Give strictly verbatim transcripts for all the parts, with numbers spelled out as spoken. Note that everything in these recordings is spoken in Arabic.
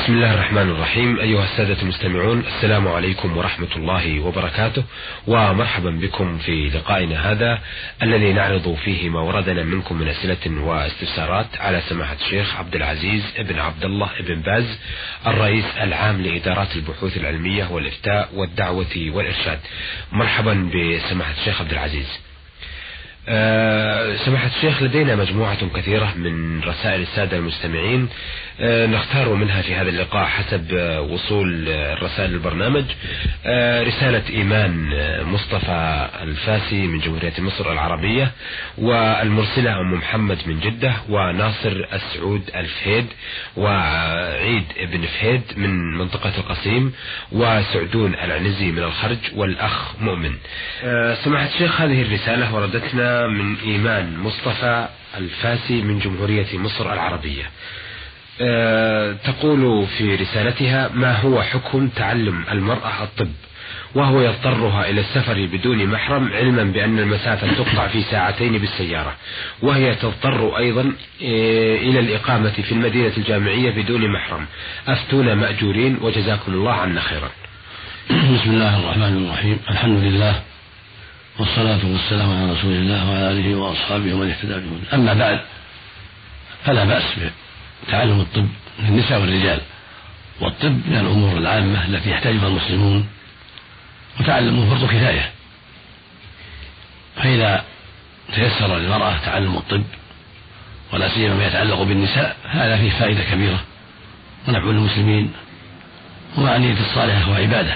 بسم الله الرحمن الرحيم. أيها السادة المستمعون، السلام عليكم ورحمة الله وبركاته، ومرحبا بكم في لقائنا هذا الذي نعرض فيه ما وردنا منكم من أسئلة واستفسارات على سماحة الشيخ عبد العزيز ابن عبد الله ابن باز، الرئيس العام لإدارات البحوث العلمية والإفتاء والدعوة والإرشاد. مرحبا بسماحة الشيخ عبد العزيز. أه سماحة الشيخ، لدينا مجموعة كثيرة من رسائل السادة المستمعين، أه نختار منها في هذا اللقاء حسب أه وصول الرسائل البرنامج. أه رسالة إيمان مصطفى الفاسي من جمهورية مصر العربية، والمرسلة أم محمد من جدة، وناصر السعود الفهيد، وعيد بن فهيد من منطقة القصيم، وسعدون العنزي من الخرج، والأخ مؤمن. أه سماحة الشيخ، هذه الرسالة وردتنا من إيمان مصطفى الفاسي من جمهورية مصر العربية. أه تقول في رسالتها: ما هو حكم تعلم المرأة الطب وهو يضطرها إلى السفر بدون محرم، علما بأن المسافة تقطع في ساعتين بالسيارة، وهي تضطر أيضا إلى الإقامة في المدينة الجامعية بدون محرم؟ أفتونا مأجورين وجزاكم الله عنا خيرا. بسم الله الرحمن الرحيم. الحمد لله والصلاة والسلام على رسول الله وعلى آله وأصحابه ومن اهتدى بهداه. أما بعد، فلا بأس بتعلم الطب للنساء والرجال، والطب من الأمور العامة التي يحتاجها المسلمون، وتعلمه فرض كفاية. فإذا تيسر للمرأة تعلم الطب، ولا سيما ما يتعلق بالنساء، هذا فيه فائدة كبيرة ونفع للمسلمين، ومع نية الصالحة وعبادة.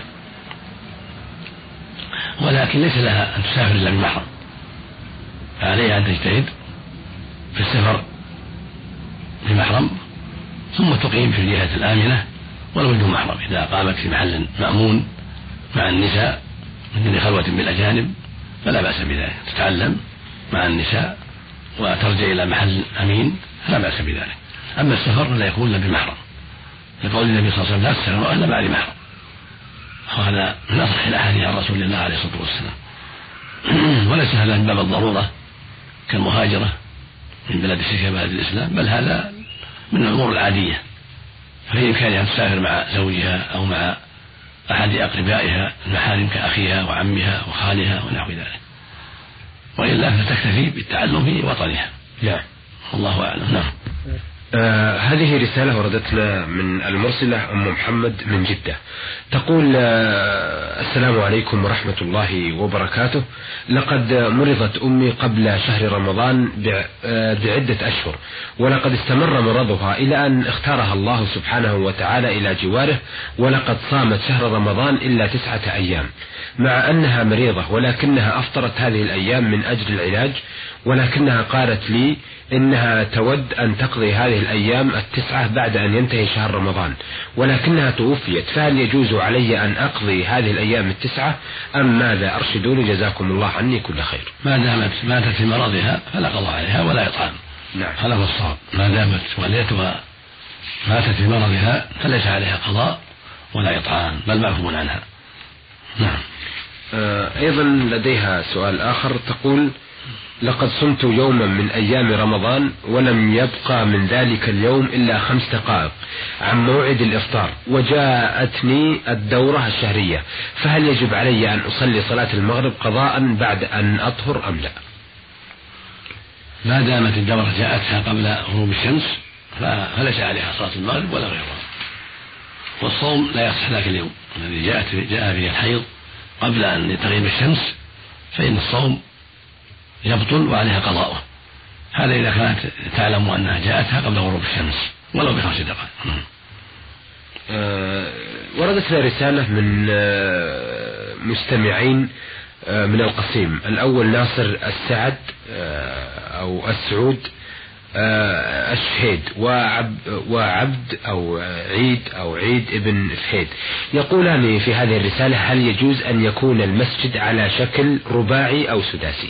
ولكن ليس لها أن تسافر إلا بمحرم، فعليها أن تجتهد في السفر بمحرم، ثم تقيم في الجهة الآمنة ولو بدون محرم. إذا قامت في محل مأمون مع النساء من دون خلوة بالأجانب فلا بأس بذلك، تتعلم مع النساء وترجع إلى محل أمين، فلا بأس بذلك. أما السفر لا يكون إلا بمحرم، لقول النبي صلى الله عليه وسلم: لا تسافروا إلا مع محرم، وهذا من أصح الأحاديث عن رسول الله عليه الصلاة والسلام. وليس هذا من باب الضرورة كالمهاجرة من بلاد الشرك إلى بلاد الإسلام، بل هذا من الأمور العادية، فهي إمكانها أن تسافر مع زوجها أو مع أحد أقربائها المحارم كأخيها وعمها وخالها ونحو ذلك، وإلا فتكتفي بالتعلم في وطنها. نعم، والله أعلم. نعم. آه هذه رسالة وردتنا من المرسلة أم محمد من جدة، تقول: آه السلام عليكم ورحمة الله وبركاته. لقد مرضت أمي قبل شهر رمضان بعدة أشهر، ولقد استمر مرضها إلى أن اختارها الله سبحانه وتعالى إلى جواره، ولقد صامت شهر رمضان إلا تسعة أيام مع أنها مريضة، ولكنها أفطرت هذه الأيام من أجل العلاج، ولكنها قالت لي إنها تود أن تقضي هذه الأيام التسعة بعد أن ينتهي شهر رمضان، ولكنها توفيت، فهل يجوز علي أن أقضي هذه الأيام التسعة أم ماذا؟ أرشدوني جزاكم الله عني كل خير. ما دامت ماتت في مرضها فلا قضاء عليها ولا إطعام. نعم، هذا هو الصواب. ما دامت والدتها ماتت في مرضها فليس عليها قضاء ولا إطعام، بل معفو عنها. نعم. آه أيضا لديها سؤال آخر، تقول: لقد صمت يوما من أيام رمضان ولم يبقى من ذلك اليوم إلا خمس دقائق عن موعد الإفطار، وجاءتني الدورة الشهرية، فهل يجب علي أن أصلي صلاة المغرب قضاء بعد أن أطهر أم لا؟ ما دامت الدورة جاءتها قبل غروب الشمس فليس عليها صلاة المغرب ولا غيرها، والصوم لا يصح ذاك اليوم الذي جاءت جاء فيه الحيض قبل أن تغيب الشمس، فإن الصوم يبطل وعليها قضاؤه. هذا إذا كانت تعلم أنها جاءتها قبل غروب الشمس ولو بخمس دقائق. أه وردت لنا رسالة من أه مستمعين أه من القصيم. الأول ناصر السعد أه أو السعود أه الفهيد، وعب وعبد أو عيد أو عيد ابن فهيد، يقولان في هذه الرسالة: هل يجوز أن يكون المسجد على شكل رباعي أو سداسي؟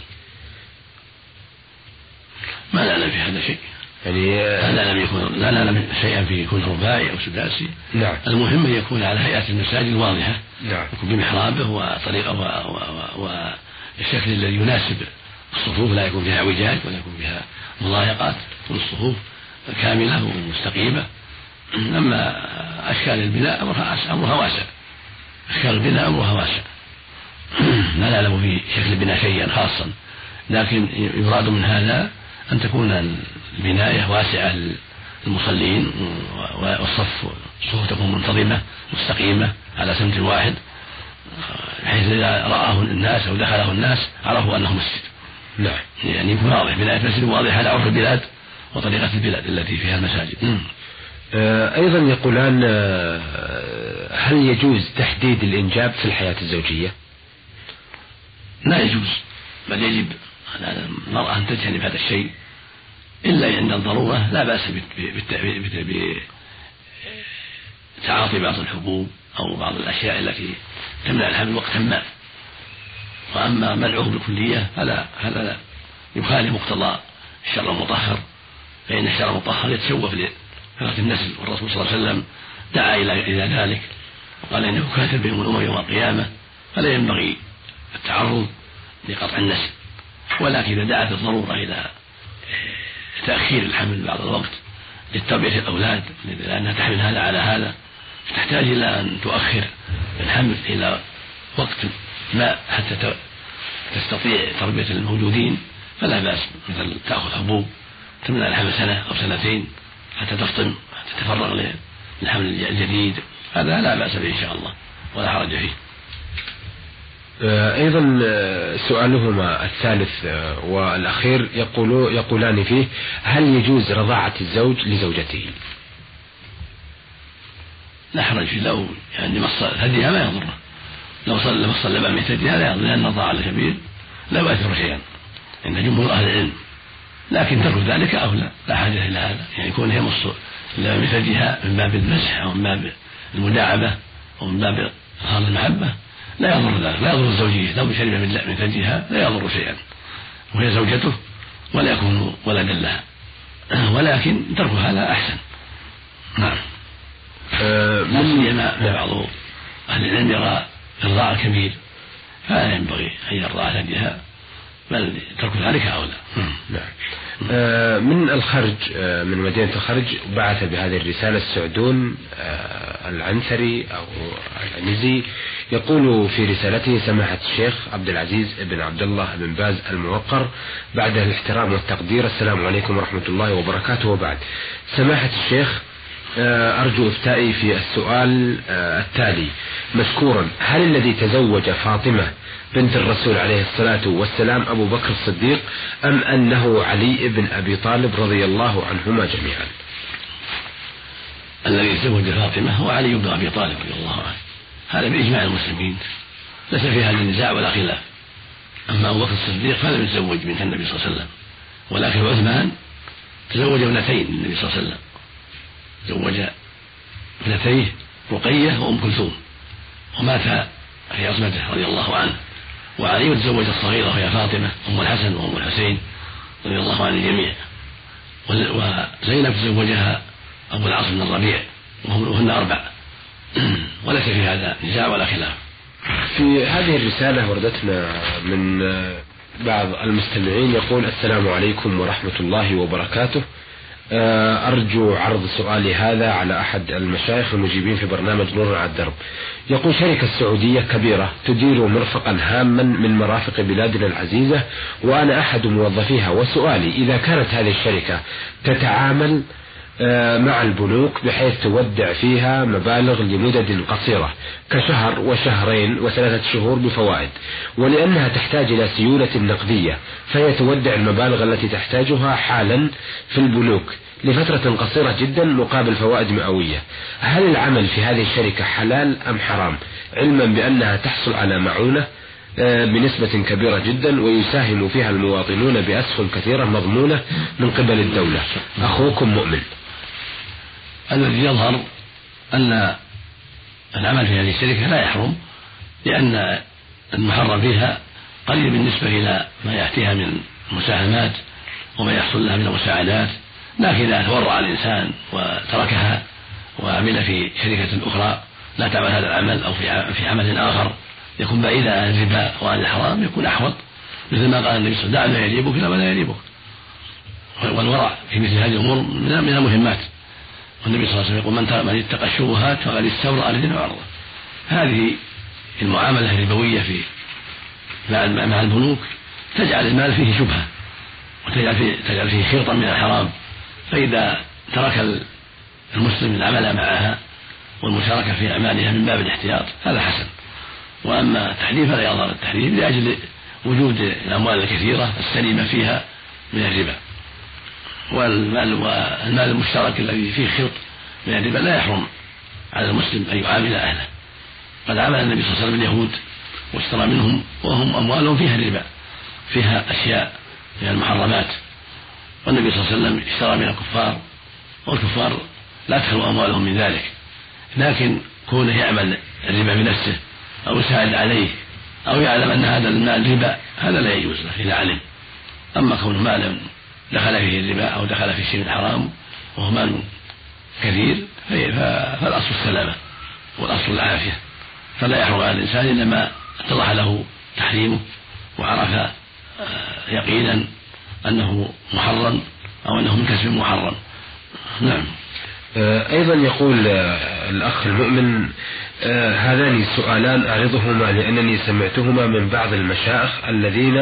ما نعلم في هذا شيء، يعني لا نعلم يكون لا نعلم شيئا في يكون رباعي أو سداسي. نعم. المهم أن يكون على هيئة المساجد الواضحة. نعم. يكون بمحرابه وطريقه والشكل الذي يناسب الصفوف، لا يكون فيها اعوجاج ولا يكون فيها مضايقات، تكون الصفوف كاملة ومستقيمة. أما وأشكال البناء أمرها واسع، أشكال البناء أمرها واسع. لا نعلم في شكل البناء شيئا خاصا، لكن يراد من هذا أن تكون البناية واسعة للمصلين، والصف الصفوف تكون منتظمة مستقيمة على سمت واحد، بحيث إذا رآه الناس أو دخله الناس عرفوا أنه مسجد. نعم. يعني يكون واضح، بناية مسجد واضحة على عرف البلاد وطريقة البلاد التي فيها المساجد. أيضا يقولان هل يجوز تحديد الإنجاب في الحياة الزوجية؟ لا يجوز، بل يجب على المرأة أن تجتنب هذا الشيء إلا عند الضرورة. لا بأس بتعاطي بعض الحبوب أو بعض الأشياء التي تمنع الحمل وقتا ما، وأما منعه بالكلية فلا، هذا لا يخالف مقتضى الشرع المطهر، فإن الشرع المطهر يتشوف لفرط النسل، والرسول صلى الله عليه وسلم دعا إلى ذلك وقال إنه كاتب بهم الأمم يوم القيامة، فلا ينبغي التعرض لقطع النسل. ولكن إذا دعت الضرورة إلى تأخير الحمل بعض الوقت لتربية الأولاد، لأنها تحمل هذا على هذا، فتحتاج إلى أن تؤخر الحمل إلى وقت ما حتى تستطيع تربية الموجودين، فلا بأس، مثل تأخذ حبوب تمنع الحمل سنة أو سنتين حتى تفطم، حتى تتفرغ للحمل الجديد، هذا لا بأس به إن شاء الله ولا حرج فيه. أيضا سؤالهما الثالث والأخير يقولوا يقولان فيه: هل يجوز رضاعة الزوج لزوجته؟ لا حرج فيه، لو يعني مص ثديها ما يضره، لو صلى مص اللبن من ثديها لا يضر، لأن الرضاعة الكبير لا يؤثر شيئا عند جمهور أهل العلم، لكن ترك ذلك أولى، لا حاجة إلى هذا. يعني يكون هي مص اللبن من ثديها من باب المسح أو من باب المداعبة أو من باب إظهار المحبة لا يضر ذلك، لا يضر الزوجية، لو شرب من ثديها لا يضر شيئا وهي زوجته ولا يكون ولدا لها، ولكن ترك هذا أحسن. نعم. لا سيما بعض أهل العلم يرى إرضاع الكبير فلا ينبغي أن يرضع ثديها، بل ترك ذلك أولى. نعم. آه من الخرج، آه من مدينة الخرج، بعث بهذه الرسالة السعدون آه العنثري أو العنزي، يقول في رسالته: سماحة الشيخ عبد العزيز بن عبد الله بن باز الموقر، بعد الاحترام والتقدير، السلام عليكم ورحمة الله وبركاته. وبعد، سماحة الشيخ، أرجو إفتائي في السؤال التالي مشكورا: هل الذي تزوج فاطمة بنت الرسول عليه الصلاة والسلام أبو بكر الصديق، أم أنه علي بن أبي طالب رضي الله عنهما جميعا؟ الذي تزوج فاطمة هو علي بن أبي طالب رضي الله عنه، هذا بإجماع المسلمين، ليس في هذا النزاع ولا خلاف. أما أبو بكر الصديق فلم يتزوج بنت النبي صلى الله عليه وسلم، ولكن عثمان تزوج ابنتين النبي صلى الله عليه وسلم، تزوج ابنتيه رقية وأم كلثوم، ومات في عصمته رضي الله عنه. وعلي تزوج الصغيرة وهي فاطمة أم الحسن وأم الحسين رضي الله عن الجميع. وزينب تزوجها أبو العاص بن الربيع وهن أربع، وليس في هذا نزاع ولا خلاف. في هذه الرسالة وردتنا من بعض المستمعين يقول: السلام عليكم ورحمة الله وبركاته، أرجو عرض سؤالي هذا على أحد المشايخ المجيبين في برنامج نور على الدرب. يقول: شركة سعودية كبيرة تدير مرفقا هاما من مرافق بلادنا العزيزة، وأنا أحد موظفيها، وسؤالي: إذا كانت هذه الشركة تتعامل مع البنوك بحيث تودع فيها مبالغ لمدد قصيرة كشهر وشهرين وثلاثة شهور بفوائد، ولأنها تحتاج إلى سيولة نقدية فهي تودع المبالغ التي تحتاجها حالا في البنوك لفترة قصيرة جدا مقابل فوائد مئوية، هل العمل في هذه الشركة حلال أم حرام، علما بأنها تحصل على معونة بنسبة كبيرة جدا ويساهم فيها المواطنون بأسهم كثيرة مضمونة من قبل الدولة؟ أخوكم مؤمن. الذي يظهر أن العمل في هذه الشركة لا يحرم، لأن المحرم فيها قليل بالنسبة إلى ما يأتيها من المساهمات وما يحصل لها من المساعدات، لكن إذا تورع الإنسان وتركها وعمل في شركة أخرى لا تعمل هذا العمل أو في عمل آخر يكون بعيدا عن الربا وعن الحرام يكون أحوط، مثل ما قال النبي صلى الله عليه وسلم: دع ما يريبك إلى ما لا يريبك. والورع في مثل هذه الأمور من المهمات، والنبي صلى الله عليه وسلم يقول من من اتقى الشبهات فقد استبرأ لدينه وعرضه. هذه المعاملة الربوية في مع البنوك تجعل المال فيه شبهة وتجعل فيه, تجعل فيه خيطا من الحرام، فإذا ترك المسلم العمل معها والمشاركة في أعمالها من باب الاحتياط هذا حسن. وأما التحريم فلا يظهر التحريم لأجل وجود الأموال الكثيرة السليمة فيها من الربا، والمال, والمال المشترك الذي فيه خلط من الربا لا يحرم على المسلم أن يعامل أهله. قد عامل النبي صلى الله عليه وسلم اليهود واشترى منهم وهم أموالهم فيها الربا، فيها أشياء من المحرمات، والنبي صلى الله عليه وسلم اشترى من الكفار والكفار لا تخلو أموالهم من ذلك، لكن كونه يعمل الربا بنفسه أو يساعد عليه أو يعلم أن هذا المال ربا هذا لا يجوز له إذا علم. أما كون مالا دخل فيه الربا أو دخل فيه شيء حرام وهو مال كثير فالأصل السلامة والأصل العافية، فلا يحرم على الإنسان إلا ما اتضح له تحريمه وعرف يقينا أنه محرم أو أنه من كسب محرم. نعم. أيضا يقول الأخ المؤمن هذان سؤالان أعرضهما لأنني سمعتهما من بعض المشايخ الذين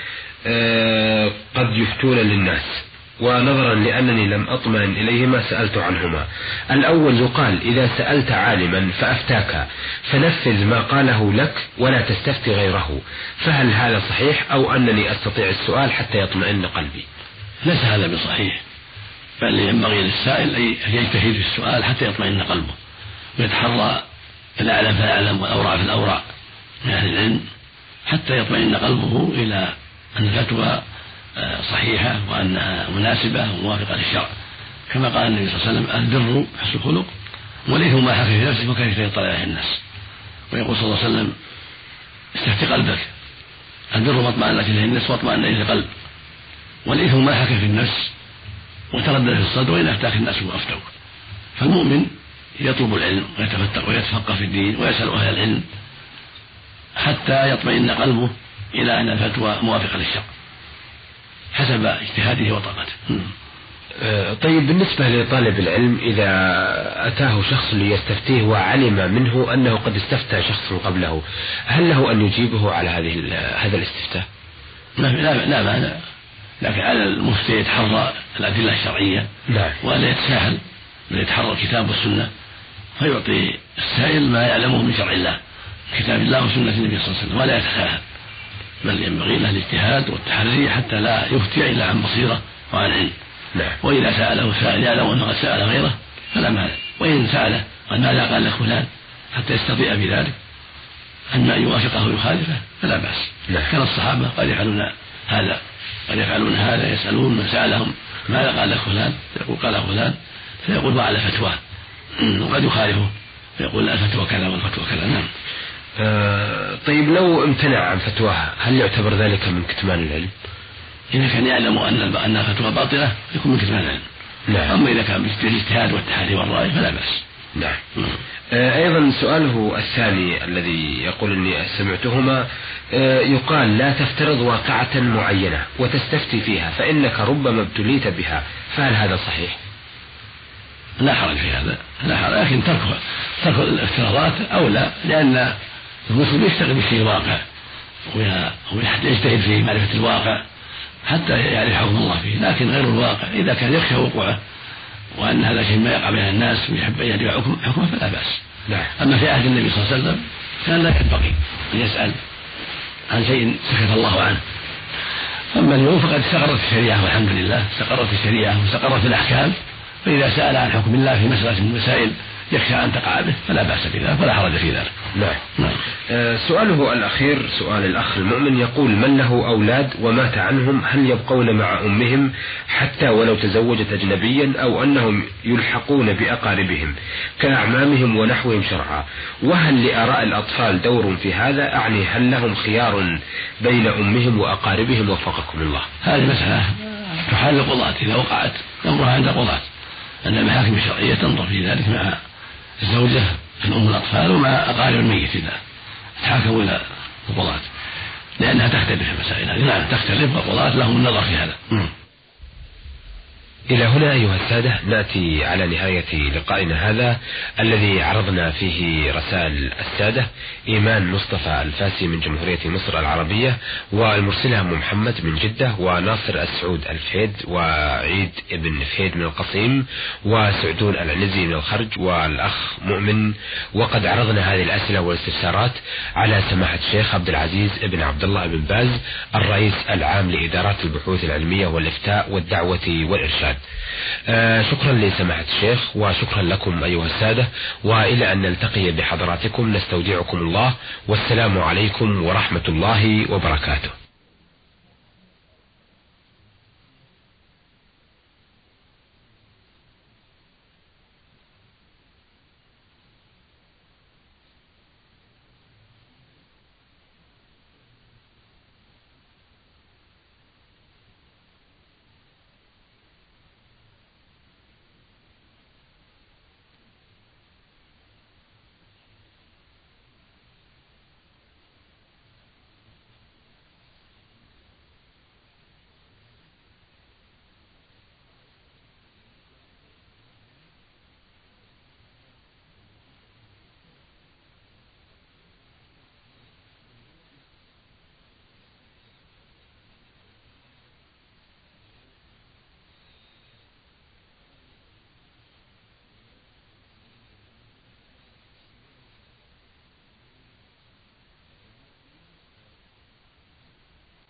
قد يفتون للناس، ونظرا لأنني لم أطمئن إليهما سألت عنهما. الأول يقال إذا سألت عالما فأفتاك فنفذ ما قاله لك ولا تستفتي غيره، فهل هذا صحيح أو أنني أستطيع السؤال حتى يطمئن قلبي؟ ليس هذا بصحيح، بل ينبغي للسائل أن يجتهد في السؤال حتى يطمئن قلبه ويتحرى الأعلم فالأعلم والأورع في الأورع من أهل العلم حتى يطمئن قلبه إلى أن الفتوى صحيحة وأنها مناسبة وموافقة للشرع، كما قال النبي صلى الله عليه وسلم البر حسن الخلق والإثم ما حكى في نفسك وكيف يطلع عليه الناس. ويقول صلى الله عليه وسلم استفتي قلبك، البر ما اطمأنت إليه النفس واطمأن إليه القلب، والإثم ما حكى في النفس وتردد في الصدر وإن أفتاك الناس وأفتوك. فالمؤمن يطلب العلم ويتفتق ويتفقه في الدين ويسأل أهل العلم حتى يطمئن قلبه إلى أن الفتوى موافقة للشرع حسب اجتهاده وطاقته. طيب، بالنسبة لطالب العلم إذا أتاه شخص ليستفتيه وعلم منه أنه قد استفتى شخص قبله، هل له أن يجيبه على هذه هذا الاستفتاء؟ لا لا مانع، لكن على المفتي يتحرى الأدلة الشرعية نعم. ولا يتساهل بل يتحرى الكتاب والسنة فيعطي السائل ما يعلمه من شرع الله كتاب الله وسنة النبي صلى الله عليه وسلم ولا يتساهل، بل ينبغي له الاجتهاد والتحري حتى لا يفتي إلا عن بصيرة وعن علم. نعم. وإذا سأله سائل يعلم أنه قد سأل غيره فلا مانع، وإن سأله قال ماذا قال لك فلان حتى يستطيع بذلك أما أن يوافقه ويخالفه فلا بأس. نعم. كان الصحابة قد يفعلون هذا قد يفعلون هذا يسألون من سألهم ماذا قال لك فلان يقول قال فلان فيقول وعلى فتواه، وقد يخالفه فيقول الفتوى كذا والفتوى كذا. نعم. آه طيب، لو امتنع عن فتواها هل يعتبر ذلك من كتمان العلم؟ إذا كان يعلم أن أن الفتوى باطلة يكون من كتمان العلم. نعم. أما إذا كان بالاجتهاد والتحري والرأي فلا بأس. نعم. آه أيضا سؤاله الثاني الذي يقول إني سمعتهما آه يقال لا تفترض واقعة معينة وتستفتي فيها فإنك ربما ابتليت بها، فهل هذا صحيح؟ لا حرج في هذا، لا حرج، لكن ترك ترك الافتراضات أولى، لأن المسلم يشتغل بالشيء الواقع ويجتهد في معرفة الواقع حتى يعرف حكم الله فيه، لكن غير الواقع إذا كان يخشى وقوعه وأن هذا شيء ما يقع بين الناس ويحب أن يدعي حكمه فلا بأس. نعم. أما في عهد النبي صلى الله عليه وسلم كان لا ينبغي أن يسأل عن شيء سكت الله عنه. أما اليوم فقد استقرت الشريعة والحمد لله، استقرت الشريعة واستقرت الأحكام، فإذا سأل عن حكم الله في مسألة من المسائل يخشى أن تقع به فلا بأس بذلك ولا حرج في ذلك. نعم. نعم. آه سؤاله الأخير سؤال الأخ المؤمن يقول من له أولاد ومات عنهم هل يبقون مع أمهم حتى ولو تزوجت أجنبيا أو أنهم يلحقون بأقاربهم كأعمامهم ونحوهم شرعا، وهل لآراء الأطفال دور في هذا؟ أعني هل لهم خيار بين أمهم وأقاربهم وفقكم الله؟ هذه مسألة تحال القضاة إذا وقعت أمرها عند القضاة، أن المحاكم الشرعية تنظر في ذلك مع الزوجة من أم الأطفال ومع أقارب الميت إذا تحاكموا إلى القضاة، لأنها تختلف في المسائل هذه. نعم تختلف، والقضاة لهم النظر في هذا. إلى هنا أيها السادة نأتي على نهاية لقائنا هذا الذي عرضنا فيه رسائل السادة إيمان مصطفى الفاسي من جمهورية مصر العربية، والمرسلة أم محمد من جدة، وناصر السعود الفهيد، وعيد ابن فهيد من القصيم، وسعدون العنزي من الخرج، والأخ مؤمن. وقد عرضنا هذه الأسئلة والاستفسارات على سماحة الشيخ عبد العزيز ابن عبد الله بن باز الرئيس العام لإدارات البحوث العلمية والإفتاء والدعوة والإرشاد. آه شكرا لسماحة الشيخ، وشكرا لكم أيها السادة، وإلى أن نلتقي بحضراتكم نستودعكم الله، والسلام عليكم ورحمة الله وبركاته.